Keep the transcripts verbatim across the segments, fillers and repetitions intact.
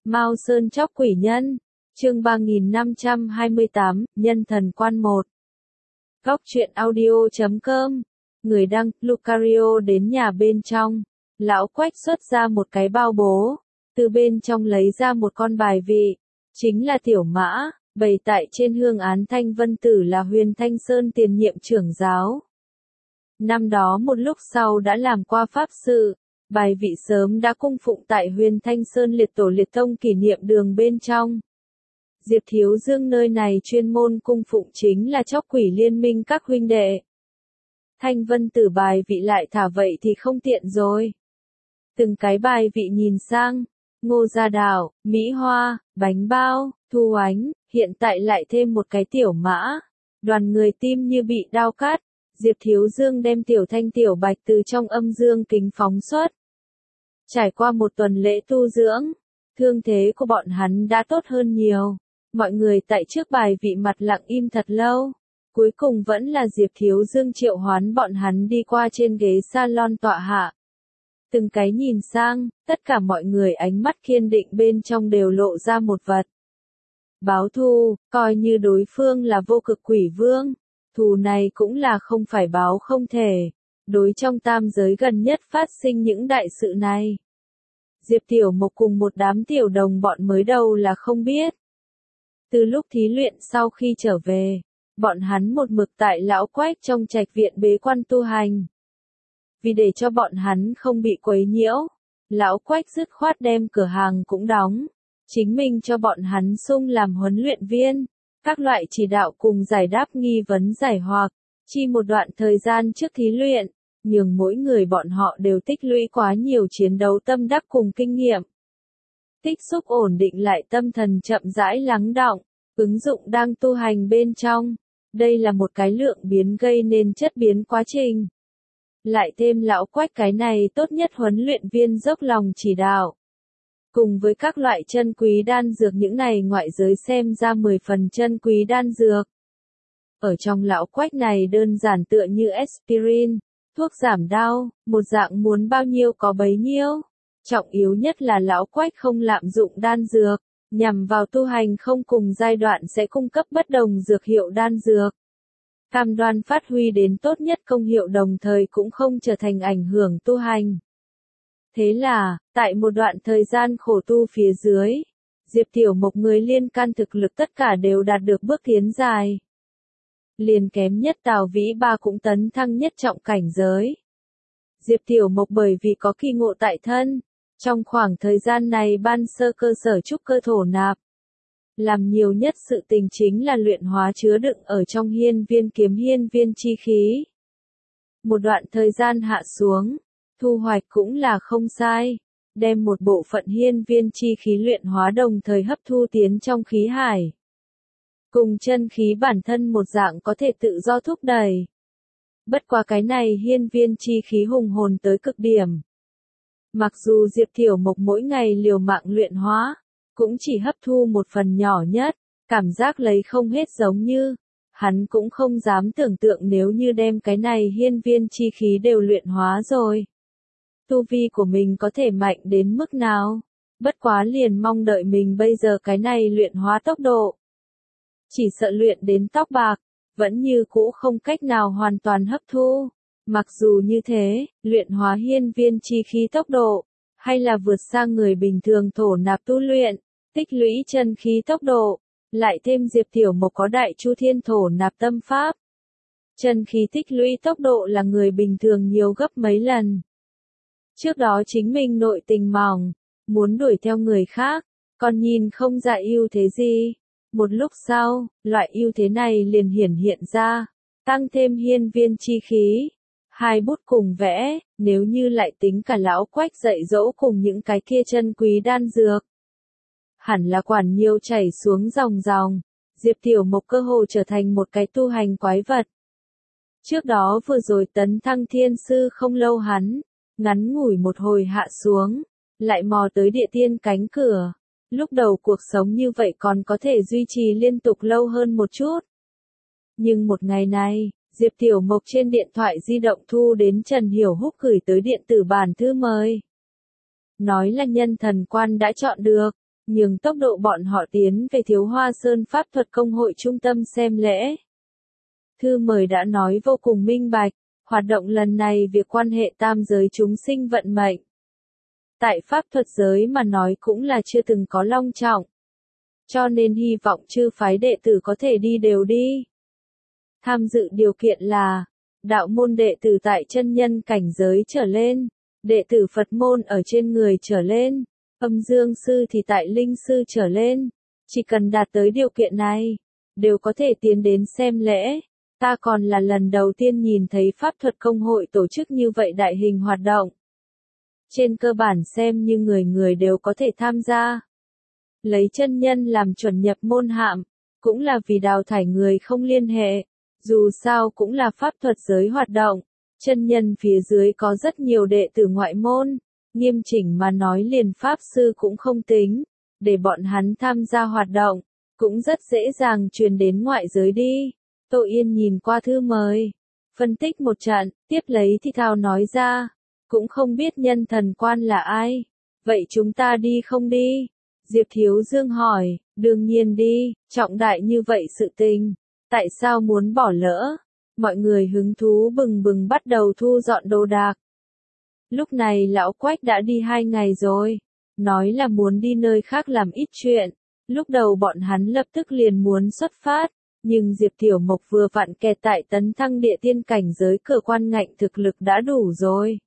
Mao Sơn Chóc Quỷ Nhân, chương ba nghìn năm trăm hai mươi tám, Nhân Thần Quan một. Góc truyện audio chấm com, người đăng, Lucario đến nhà bên trong. Lão Quách xuất ra một cái bao bố, từ bên trong lấy ra một con bài vị, chính là tiểu mã, bày tại trên hương án Thanh Vân Tử là Huyền Thanh Sơn tiền nhiệm trưởng giáo. Năm đó một lúc sau đã làm qua pháp sự, bài vị sớm đã cung phụng tại Huyền Thanh Sơn liệt tổ liệt tông kỷ niệm đường bên trong. Diệp Thiếu Dương nơi này chuyên môn cung phụng chính là Chóc Quỷ Liên Minh các huynh đệ. Thanh Vân Tử bài vị lại thả vậy thì không tiện rồi. Từng cái bài vị nhìn sang, Ngô Gia Đào, Mỹ Hoa, Bánh Bao, Thu Ánh, hiện tại lại thêm một cái tiểu mã. Đoàn người tim như bị đao cắt, Diệp Thiếu Dương đem tiểu thanh tiểu bạch từ trong âm dương kính phóng xuất. Trải qua một tuần lễ tu dưỡng, thương thế của bọn hắn đã tốt hơn nhiều. Mọi người tại trước bài vị mặt lặng im thật lâu. Cuối cùng vẫn là Diệp Thiếu Dương triệu hoán bọn hắn đi qua trên ghế salon tọa hạ. Từng cái nhìn sang, tất cả mọi người ánh mắt kiên định bên trong đều lộ ra một vật. Báo thù, coi như đối phương là vô cực quỷ vương. Thù này cũng là không phải báo không thể. Đối trong tam giới gần nhất phát sinh những đại sự này. Diệp Tiểu Mộc cùng một đám tiểu đồng bọn mới đầu là không biết. Từ lúc thí luyện sau khi trở về, bọn hắn một mực tại Lão Quách trong trạch viện bế quan tu hành. Vì để cho bọn hắn không bị quấy nhiễu, Lão Quách dứt khoát đem cửa hàng cũng đóng, chính mình cho bọn hắn sung làm huấn luyện viên, các loại chỉ đạo cùng giải đáp nghi vấn giải hoặc, chi một đoạn thời gian trước thí luyện, nhường mỗi người bọn họ đều tích lũy quá nhiều chiến đấu tâm đắc cùng kinh nghiệm. Tích xúc ổn định lại tâm thần chậm rãi lắng đọng, ứng dụng đang tu hành bên trong. Đây là một cái lượng biến gây nên chất biến quá trình. Lại thêm Lão Quách cái này tốt nhất huấn luyện viên dốc lòng chỉ đạo. Cùng với các loại chân quý đan dược những này ngoại giới xem ra mười phần chân quý đan dược. Ở trong Lão Quách này đơn giản tựa như aspirin, thuốc giảm đau, một dạng muốn bao nhiêu có bấy nhiêu. Trọng yếu nhất là Lão Quách không lạm dụng đan dược, nhằm vào tu hành không cùng giai đoạn sẽ cung cấp bất đồng dược hiệu đan dược. Cam đoan phát huy đến tốt nhất công hiệu đồng thời cũng không trở thành ảnh hưởng tu hành. Thế là, tại một đoạn thời gian khổ tu phía dưới, Diệp Tiểu Mộc người liên can thực lực tất cả đều đạt được bước tiến dài. Liền kém nhất Tào Vĩ Ba cũng tấn thăng nhất trọng cảnh giới. Diệp Tiểu Mộc bởi vì có kỳ ngộ tại thân, trong khoảng thời gian này ban sơ cơ sở trúc cơ thổ nạp. Làm nhiều nhất sự tình chính là luyện hóa chứa đựng ở trong hiên viên kiếm hiên viên chi khí. Một đoạn thời gian hạ xuống, thu hoạch cũng là không sai, đem một bộ phận hiên viên chi khí luyện hóa đồng thời hấp thu tiến trong khí hải. Cùng chân khí bản thân một dạng có thể tự do thúc đẩy. Bất qua cái này hiên viên chi khí hùng hồn tới cực điểm. Mặc dù Diệp Tiểu Mộc mỗi ngày liều mạng luyện hóa, cũng chỉ hấp thu một phần nhỏ nhất, cảm giác lấy không hết giống như, hắn cũng không dám tưởng tượng nếu như đem cái này hiên viên chi khí đều luyện hóa rồi. Tu vi của mình có thể mạnh đến mức nào, bất quá liền mong đợi mình bây giờ cái này luyện hóa tốc độ. Chỉ sợ luyện đến tóc bạc, vẫn như cũ không cách nào hoàn toàn hấp thu. Mặc dù như thế, luyện hóa hiên viên chi khí tốc độ, hay là vượt sang người bình thường thổ nạp tu luyện, tích lũy chân khí tốc độ, lại thêm Diệp Tiểu Mộc có đại chu thiên thổ nạp tâm pháp. Chân khí tích lũy tốc độ là người bình thường nhiều gấp mấy lần. Trước đó chính mình nội tình mỏng, muốn đuổi theo người khác, còn nhìn không ra ưu thế gì. Một lúc sau, loại ưu thế này liền hiển hiện ra, tăng thêm hiên viên chi khí. Hai bút cùng vẽ, nếu như lại tính cả Lão Quách dạy dỗ cùng những cái kia chân quý đan dược. Hẳn là quản nhiều chảy xuống dòng dòng, Diệp Tiểu Mộc cơ hồ trở thành một cái tu hành quái vật. Trước đó vừa rồi tấn thăng thiên sư không lâu hắn, ngắn ngủi một hồi hạ xuống, lại mò tới địa tiên cánh cửa. Lúc đầu cuộc sống như vậy còn có thể duy trì liên tục lâu hơn một chút. Nhưng một ngày này, Diệp Tiểu Mộc trên điện thoại di động thu đến Trần Hiểu Húc gửi tới điện tử bản thư mời. Nói là nhân thần quan đã chọn được, nhường tốc độ bọn họ tiến về Thiếu Hoa Sơn Pháp thuật công hội trung tâm xem lễ. Thư mời đã nói vô cùng minh bạch, hoạt động lần này việc quan hệ tam giới chúng sinh vận mệnh. Tại pháp thuật giới mà nói cũng là chưa từng có long trọng. Cho nên hy vọng chư phái đệ tử có thể đi đều đi. Tham dự điều kiện là, đạo môn đệ tử tại chân nhân cảnh giới trở lên, đệ tử Phật môn ở trên người trở lên, âm dương sư thì tại linh sư trở lên. Chỉ cần đạt tới điều kiện này, đều có thể tiến đến xem lễ. Ta còn là lần đầu tiên nhìn thấy pháp thuật công hội tổ chức như vậy đại hình hoạt động. Trên cơ bản xem như người người đều có thể tham gia. Lấy chân nhân làm chuẩn nhập môn hạm, cũng là vì đào thải người không liên hệ. Dù sao cũng là pháp thuật giới hoạt động, chân nhân phía dưới có rất nhiều đệ tử ngoại môn, nghiêm chỉnh mà nói liền pháp sư cũng không tính, để bọn hắn tham gia hoạt động, cũng rất dễ dàng truyền đến ngoại giới đi. Tô Yên nhìn qua thư mời, phân tích một trận, tiếp lấy thì thào nói ra, cũng không biết nhân thần quan là ai, vậy chúng ta đi không đi? Diệp Thiếu Dương hỏi, đương nhiên đi, trọng đại như vậy sự tình, tại sao muốn bỏ lỡ? Mọi người hứng thú bừng bừng bắt đầu thu dọn đồ đạc. Lúc này lão Quách đã đi hai ngày rồi, nói là muốn đi nơi khác làm ít chuyện, lúc đầu bọn hắn lập tức liền muốn xuất phát. Nhưng Diệp Tiểu Mộc vừa vặn kẹt tại tấn thăng địa tiên cảnh giới cửa quan ngạnh thực lực đã đủ rồi.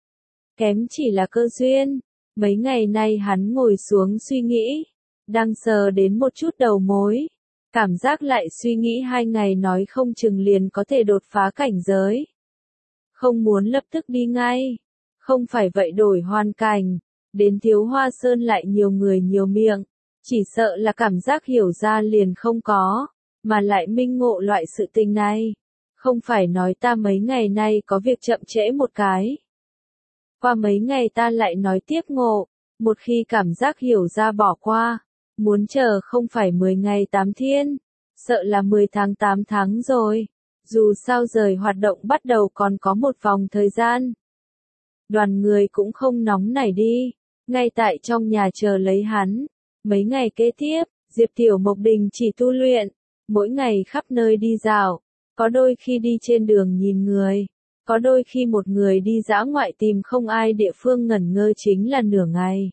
Kém chỉ là cơ duyên, mấy ngày nay hắn ngồi xuống suy nghĩ, đang sờ đến một chút đầu mối, cảm giác lại suy nghĩ hai ngày nói không chừng liền có thể đột phá cảnh giới. Không muốn lập tức đi ngay, không phải vậy đổi hoàn cảnh, đến Thiếu Hoa Sơn lại nhiều người nhiều miệng, chỉ sợ là cảm giác hiểu ra liền không có. Mà lại minh ngộ loại sự tình này. Không phải nói ta mấy ngày nay có việc chậm trễ một cái. Qua mấy ngày ta lại nói tiếp ngộ. Một khi cảm giác hiểu ra bỏ qua. Muốn chờ không phải mười ngày tám thiên. Sợ là mười tháng tám tháng rồi. Dù sao rời hoạt động bắt đầu còn có một vòng thời gian. Đoàn người cũng không nóng nảy đi. Ngay tại trong nhà chờ lấy hắn. Mấy ngày kế tiếp, Diệp Tiểu Mộc đình chỉ tu luyện. Mỗi ngày khắp nơi đi dạo, có đôi khi đi trên đường nhìn người, có đôi khi một người đi dã ngoại tìm không ai địa phương ngẩn ngơ chính là nửa ngày.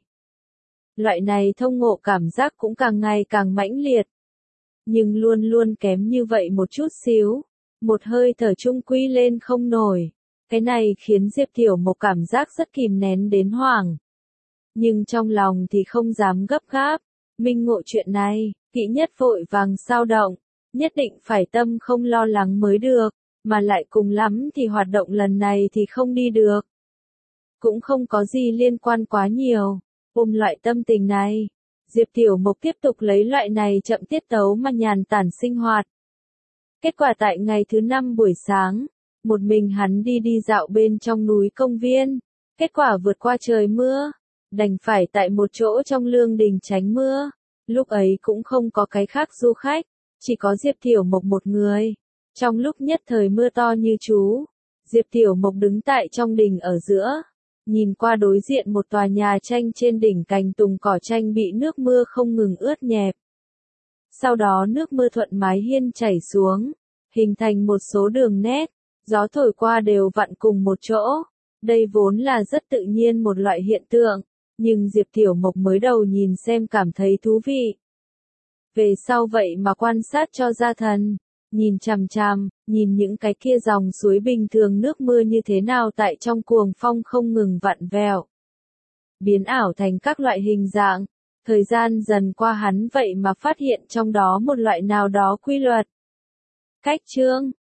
Loại này thông ngộ cảm giác cũng càng ngày càng mãnh liệt, nhưng luôn luôn kém như vậy một chút xíu, một hơi thở chung quy lên không nổi. Cái này khiến Diệp Tiểu Mộc cảm giác rất kìm nén đến hoảng. Nhưng trong lòng thì không dám gấp gáp, minh ngộ chuyện này. Kỵ nhất vội vàng sao động, nhất định phải tâm không lo lắng mới được, mà lại cùng lắm thì hoạt động lần này thì không đi được. Cũng không có gì liên quan quá nhiều, ôm loại tâm tình này, Diệp Tiểu Mộc tiếp tục lấy loại này chậm tiết tấu mà nhàn tản sinh hoạt. Kết quả tại ngày thứ năm buổi sáng, một mình hắn đi đi dạo bên trong núi công viên, kết quả vượt qua trời mưa, đành phải tại một chỗ trong lương đình tránh mưa. Lúc ấy cũng không có cái khác du khách, chỉ có Diệp Tiểu Mộc một người. Trong lúc nhất thời mưa to như chú, Diệp Tiểu Mộc đứng tại trong đình ở giữa, nhìn qua đối diện một tòa nhà tranh trên đỉnh cành tùng cỏ tranh bị nước mưa không ngừng ướt nhẹp. Sau đó nước mưa thuận mái hiên chảy xuống, hình thành một số đường nét, gió thổi qua đều vặn cùng một chỗ. Đây vốn là rất tự nhiên một loại hiện tượng. Nhưng Diệp Tiểu Mộc mới đầu nhìn xem cảm thấy thú vị. Về sau vậy mà quan sát cho ra thần, nhìn chằm chằm, nhìn những cái kia dòng suối bình thường nước mưa như thế nào tại trong cuồng phong không ngừng vặn vẹo. Biến ảo thành các loại hình dạng, thời gian dần qua hắn vậy mà phát hiện trong đó một loại nào đó quy luật. Cách chương,